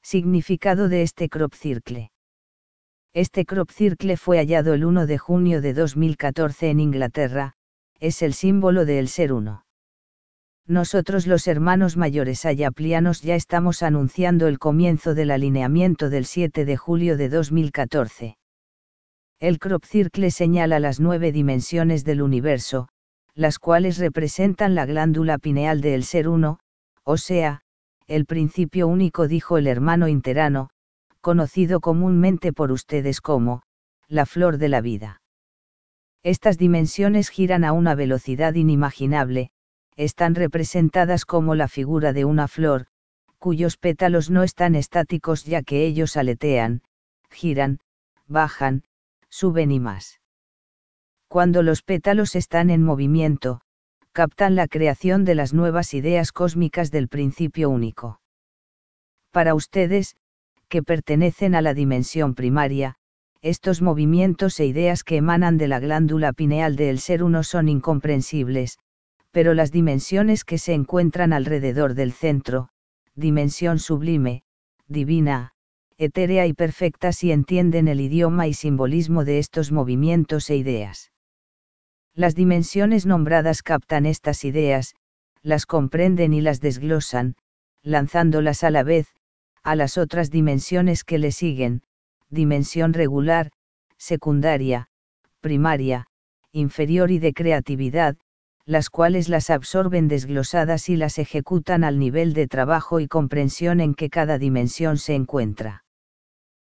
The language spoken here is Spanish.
Significado de este crop circle. Este crop circle fue hallado el 1 de junio de 2014 en Inglaterra, es el símbolo del ser uno. Nosotros los hermanos mayores ayaplianos ya estamos anunciando el comienzo del alineamiento del 7 de julio de 2014. El crop circle señala las 9 dimensiones del universo, las cuales representan la glándula pineal del ser uno, o sea, el principio único, dijo el hermano interano, conocido comúnmente por ustedes como, la flor de la vida. Estas dimensiones giran a una velocidad inimaginable, están representadas como la figura de una flor, cuyos pétalos no están estáticos ya que ellos aletean, giran, bajan, suben y más. Cuando los pétalos están en movimiento, captan la creación de las nuevas ideas cósmicas del principio único. Para ustedes, que pertenecen a la dimensión primaria, estos movimientos e ideas que emanan de la glándula pineal del ser uno son incomprensibles, pero las dimensiones que se encuentran alrededor del centro, dimensión sublime, divina, etérea y perfecta, sí entienden el idioma y simbolismo de estos movimientos e ideas. Las dimensiones nombradas captan estas ideas, las comprenden y las desglosan, lanzándolas a la vez, a las otras dimensiones que le siguen, dimensión regular, secundaria, primaria, inferior y de creatividad, las cuales las absorben desglosadas y las ejecutan al nivel de trabajo y comprensión en que cada dimensión se encuentra.